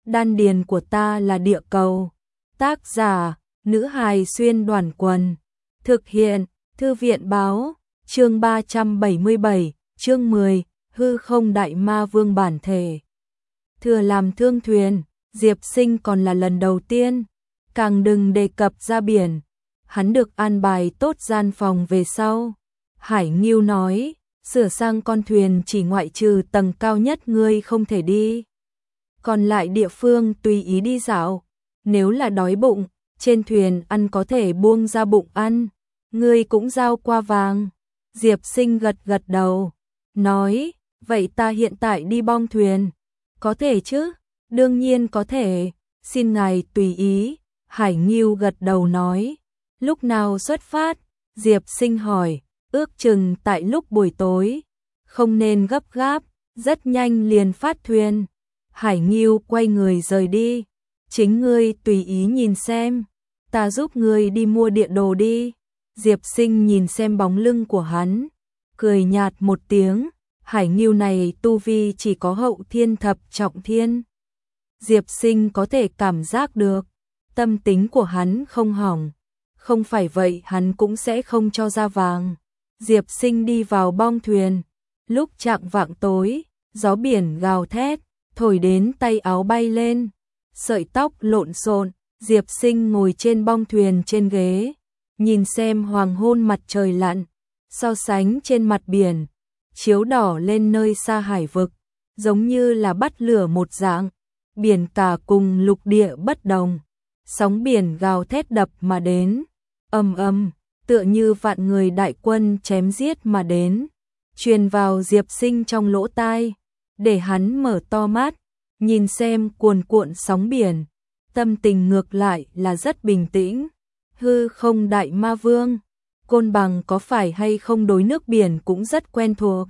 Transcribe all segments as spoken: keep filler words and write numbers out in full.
Đan điền của ta là địa cầu. Tác giả, nữ hài xuyên đoàn quần. Thực hiện, thư viện báo, chương ba trăm bảy mươi bảy, chương mười, hư không đại ma vương bản thể. Thừa làm thương thuyền, Diệp Sinh còn là lần đầu tiên, càng đừng đề cập ra biển. Hắn được an bài tốt gian phòng về sau. Hải Ngưu nói, sửa sang con thuyền chỉ ngoại trừ tầng cao nhất ngươi không thể đi. Còn lại địa phương tùy ý đi dạo. Nếu là đói bụng, trên thuyền ăn có thể buông ra bụng ăn. Ngươi cũng giao qua vàng. Diệp Sinh gật gật đầu, nói, vậy ta hiện tại đi bong thuyền. Có thể chứ? Đương nhiên có thể, xin ngài tùy ý. Hải Ngưu gật đầu nói, lúc nào xuất phát? Diệp Sinh hỏi, ước chừng tại lúc buổi tối. Không nên gấp gáp, rất nhanh liền phát thuyền. Hải Ngưu quay người rời đi. Chính ngươi tùy ý nhìn xem, ta giúp ngươi đi mua địa đồ đi. Diệp Sinh nhìn xem bóng lưng của hắn, cười nhạt một tiếng. Hải Ngưu này tu vi chỉ có hậu thiên thập trọng thiên. Diệp Sinh có thể cảm giác được, tâm tính của hắn không hỏng. Không phải vậy hắn cũng sẽ không cho ra vàng. Diệp Sinh đi vào bong thuyền. Lúc chạng vạng tối, gió biển gào thét, thổi đến tay áo bay lên. Sợi tóc lộn xộn, Diệp Sinh ngồi trên bong thuyền trên ghế, nhìn xem hoàng hôn mặt trời lặn, so sánh trên mặt biển, chiếu đỏ lên nơi xa hải vực, giống như là bắt lửa một dạng. Biển cả cùng lục địa bất đồng, sóng biển gào thét đập mà đến, ầm ầm, tựa như vạn người đại quân chém giết mà đến, truyền vào Diệp Sinh trong lỗ tai, để hắn mở to mắt, nhìn xem cuồn cuộn sóng biển, tâm tình ngược lại là rất bình tĩnh. Hư không đại ma vương, Côn Bằng có phải hay không đối nước biển cũng rất quen thuộc?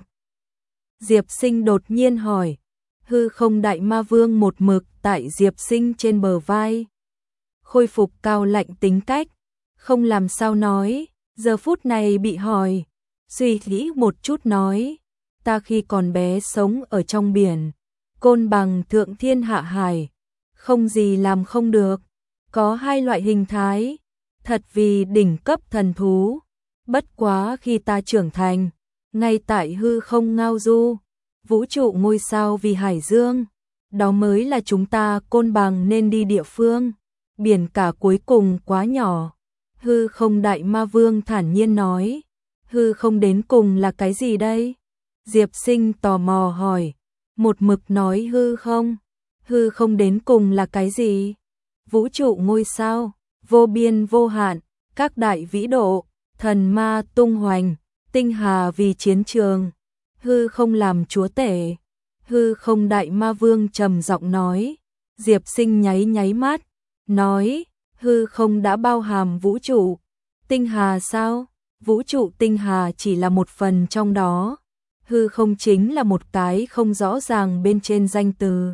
Diệp Sinh đột nhiên hỏi. Hư không đại ma vương một mực tại Diệp Sinh trên bờ vai, khôi phục cao lạnh tính cách, không làm sao nói. Giờ phút này bị hỏi, suy nghĩ một chút nói, ta khi còn bé sống ở trong biển, Côn Bằng thượng thiên hạ hải, không gì làm không được. Có hai loại hình thái, thật vì đỉnh cấp thần thú. Bất quá khi ta trưởng thành, ngay tại hư không ngao du, vũ trụ ngôi sao vì hải dương, đó mới là chúng ta Côn Bằng nên đi địa phương. Biển cả cuối cùng quá nhỏ. Hư không đại ma vương thản nhiên nói, hư không đến cùng là cái gì đây? Diệp Sinh tò mò hỏi, một mực nói hư không. Hư không đến cùng là cái gì? Vũ trụ ngôi sao, vô biên vô hạn, các đại vĩ độ, thần ma tung hoành, tinh hà vì chiến trường, hư không làm chúa tể. Hư không đại ma vương trầm giọng nói. Diệp Sinh nháy nháy mắt, nói, hư không đã bao hàm vũ trụ, tinh hà sao? Vũ trụ tinh hà chỉ là một phần trong đó. Hư không chính là một cái không rõ ràng bên trên danh từ.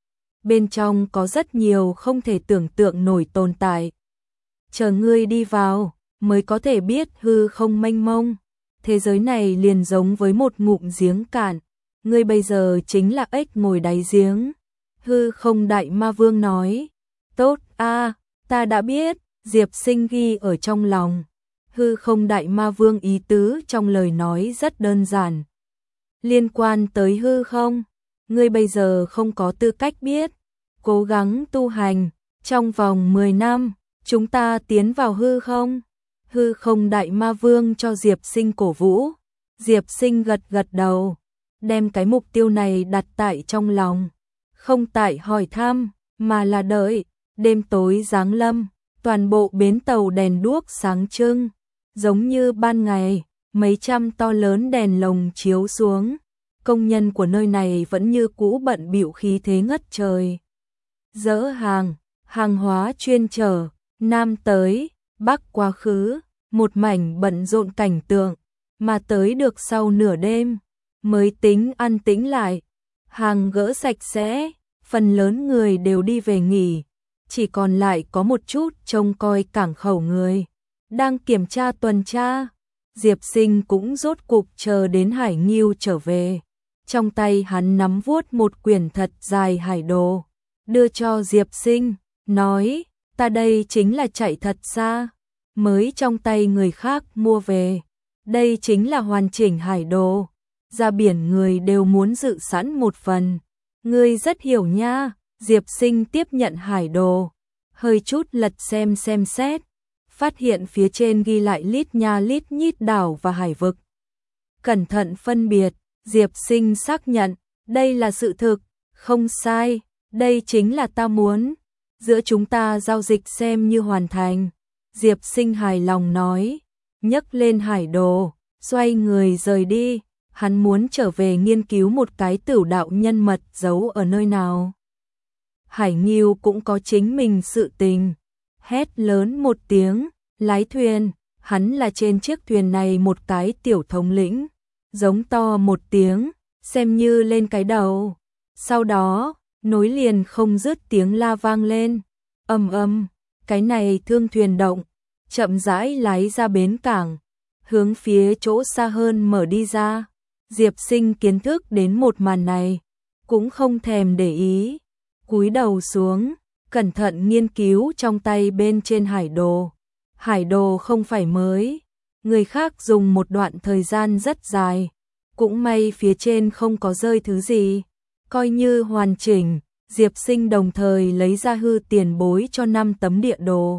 Bên trong có rất nhiều không thể tưởng tượng nổi tồn tại. Chờ ngươi đi vào, mới có thể biết hư không mênh mông. Thế giới này liền giống với một ngụm giếng cạn. Ngươi bây giờ chính là ếch ngồi đáy giếng. Hư không đại ma vương nói. Tốt a, ta đã biết. Diệp Sinh ghi ở trong lòng. Hư không đại ma vương ý tứ trong lời nói rất đơn giản. Liên quan tới hư không, ngươi bây giờ không có tư cách biết. Cố gắng tu hành, trong vòng mười năm, chúng ta tiến vào hư không. Hư không đại ma vương cho Diệp Sinh cổ vũ. Diệp Sinh gật gật đầu, đem cái mục tiêu này đặt tại trong lòng. Không tại hỏi thăm, mà là đợi. Đêm tối giáng lâm, toàn bộ bến tàu đèn đuốc sáng trưng, giống như ban ngày, mấy trăm to lớn đèn lồng chiếu xuống. Công nhân của nơi này vẫn như cũ bận bịu khí thế ngất trời. Dỡ hàng, hàng hóa chuyên chở, nam tới, bắc quá khứ, một mảnh bận rộn cảnh tượng, mà tới được sau nửa đêm, mới tính an tĩnh lại. Hàng gỡ sạch sẽ, phần lớn người đều đi về nghỉ, chỉ còn lại có một chút trông coi cảng khẩu người, đang kiểm tra tuần tra. Diệp Sinh cũng rốt cục chờ đến Hải Ngưu trở về. Trong tay hắn nắm vuốt một quyển thật dài hải đồ, đưa cho Diệp Sinh, nói, ta đây chính là chạy thật xa, mới trong tay người khác mua về. Đây chính là hoàn chỉnh hải đồ, ra biển người đều muốn dự sẵn một phần. Ngươi rất hiểu nha. Diệp Sinh tiếp nhận hải đồ, hơi chút lật xem xem xét, phát hiện phía trên ghi lại lít nha lít nhít đảo và hải vực. Cẩn thận phân biệt, Diệp Sinh xác nhận, đây là sự thực, không sai, đây chính là ta muốn. Giữa chúng ta giao dịch xem như hoàn thành. Diệp Sinh hài lòng nói, nhấc lên hải đồ, xoay người rời đi. Hắn muốn trở về nghiên cứu một cái tửu đạo nhân mật giấu ở nơi nào. Hải Nghiêu cũng có chính mình sự tình. Hét lớn một tiếng, lái thuyền, hắn là trên chiếc thuyền này một cái tiểu thống lĩnh. Giống to một tiếng, xem như lên cái đầu. Sau đó, nối liền không dứt tiếng la vang lên. Ầm ầm, cái này thương thuyền động, chậm rãi lái ra bến cảng, hướng phía chỗ xa hơn mở đi ra. Diệp Sinh kiến thức đến một màn này, cũng không thèm để ý, cúi đầu xuống, cẩn thận nghiên cứu trong tay bên trên hải đồ. Hải đồ không phải mới, người khác dùng một đoạn thời gian rất dài, cũng may phía trên không có rơi thứ gì, coi như hoàn chỉnh. Diệp Sinh đồng thời lấy ra hư tiền bối cho năm tấm địa đồ.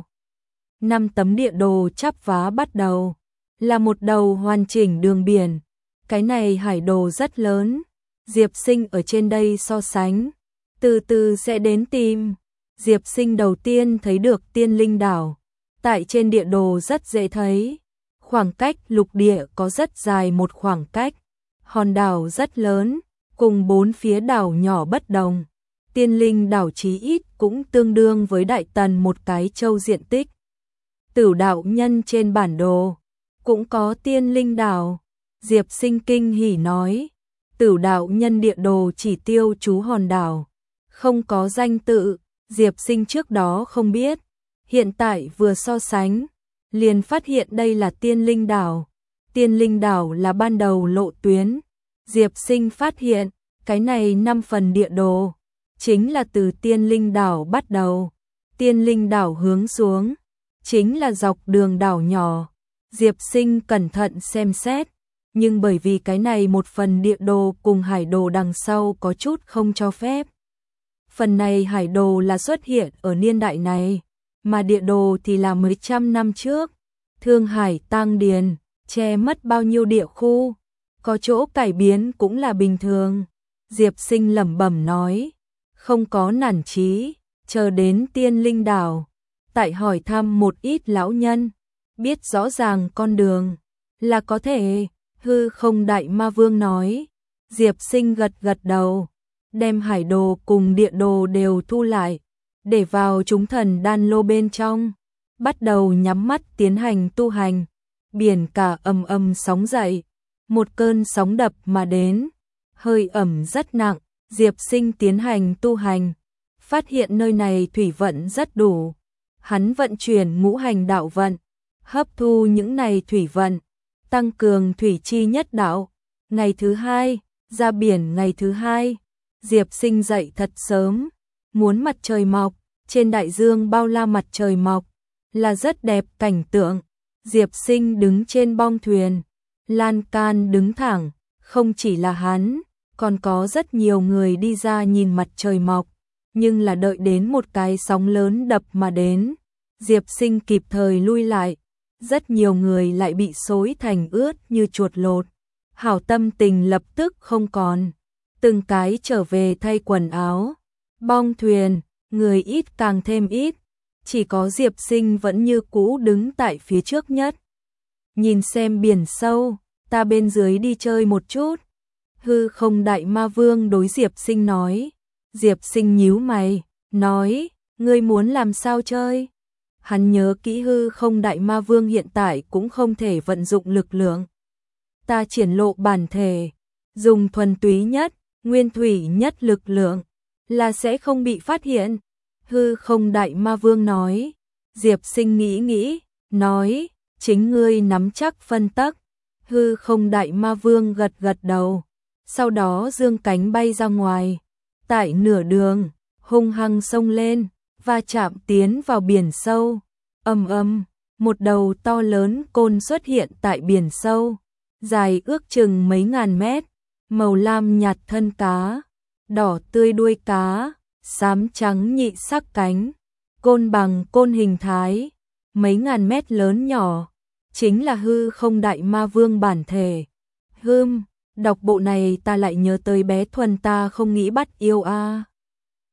Năm tấm địa đồ chắp vá bắt đầu, là một đầu hoàn chỉnh đường biển. Cái này hải đồ rất lớn, Diệp Sinh ở trên đây so sánh, từ từ sẽ đến tìm. Diệp Sinh đầu tiên thấy được Tiên Linh đảo, tại trên địa đồ rất dễ thấy, khoảng cách lục địa có rất dài một khoảng cách, hòn đảo rất lớn, cùng bốn phía đảo nhỏ bất đồng. Tiên Linh đảo chí ít cũng tương đương với Đại Tần một cái châu diện tích. Tửu đạo nhân trên bản đồ cũng có Tiên Linh đảo. Diệp Sinh kinh hỉ nói, Tửu đạo nhân địa đồ chỉ tiêu chú hòn đảo, không có danh tự. Diệp Sinh trước đó không biết, hiện tại vừa so sánh, liền phát hiện đây là Tiên Linh đảo. Tiên Linh đảo là ban đầu lộ tuyến. Diệp Sinh phát hiện, cái này năm phần địa đồ chính là từ Tiên Linh đảo bắt đầu. Tiên Linh đảo hướng xuống, chính là dọc đường đảo nhỏ. Diệp Sinh cẩn thận xem xét, nhưng bởi vì cái này một phần địa đồ cùng hải đồ đằng sau có chút không cho phép. Phần này hải đồ là xuất hiện ở niên đại này, mà địa đồ thì là mấy trăm năm trước. Thương Hải Tang Điền, che mất bao nhiêu địa khu, có chỗ cải biến cũng là bình thường. Diệp Sinh lẩm bẩm nói, không có nản chí, chờ đến Tiên Linh đảo, tại hỏi thăm một ít lão nhân, biết rõ ràng con đường, là có thể. Hư Không Đại Ma Vương nói. Diệp Sinh gật gật đầu, đem hải đồ cùng địa đồ đều thu lại, để vào chúng thần đan lô bên trong, bắt đầu nhắm mắt tiến hành tu hành. Biển cả ầm ầm sóng dậy, một cơn sóng đập mà đến, hơi ẩm rất nặng. Diệp Sinh tiến hành tu hành, phát hiện nơi này thủy vận rất đủ. Hắn vận chuyển ngũ hành đạo vận, hấp thu những này thủy vận, tăng cường thủy chi nhất đạo. Ngày thứ hai, ra biển ngày thứ hai, Diệp Sinh dậy thật sớm, muốn mặt trời mọc, trên đại dương bao la mặt trời mọc, là rất đẹp cảnh tượng. Diệp Sinh đứng trên bong thuyền, lan can đứng thẳng, không chỉ là hắn, còn có rất nhiều người đi ra nhìn mặt trời mọc, nhưng là đợi đến một cái sóng lớn đập mà đến, Diệp Sinh kịp thời lui lại, rất nhiều người lại bị xối thành ướt như chuột lột. Hảo tâm tình lập tức không còn, từng cái trở về thay quần áo. Bong thuyền, người ít càng thêm ít, chỉ có Diệp Sinh vẫn như cũ đứng tại phía trước nhất. Nhìn xem biển sâu, ta bên dưới đi chơi một chút. Hư Không Đại Ma Vương đối Diệp Sinh nói. Diệp Sinh nhíu mày, nói, ngươi muốn làm sao chơi? Hắn nhớ kỹ Hư Không Đại Ma Vương hiện tại cũng không thể vận dụng lực lượng. Ta triển lộ bản thể, dùng thuần túy nhất, nguyên thủy nhất lực lượng, là sẽ không bị phát hiện. Hư Không Đại Ma Vương nói. Diệp Sinh nghĩ nghĩ, nói, chính ngươi nắm chắc phân tắc. Hư Không Đại Ma Vương gật gật đầu, sau đó dương cánh bay ra ngoài. Tại nửa đường, hung hăng xông lên, va chạm tiến vào biển sâu. Ầm ầm, một đầu to lớn côn xuất hiện tại biển sâu, dài ước chừng mấy ngàn mét, màu lam nhạt thân cá, đỏ tươi đuôi cá, xám trắng nhị sắc cánh, côn bằng côn hình thái, mấy ngàn mét lớn nhỏ, chính là hư không đại ma vương bản thể. Hưm, đọc bộ này ta lại nhớ tới bé Thuần ta không nghĩ bắt yêu a.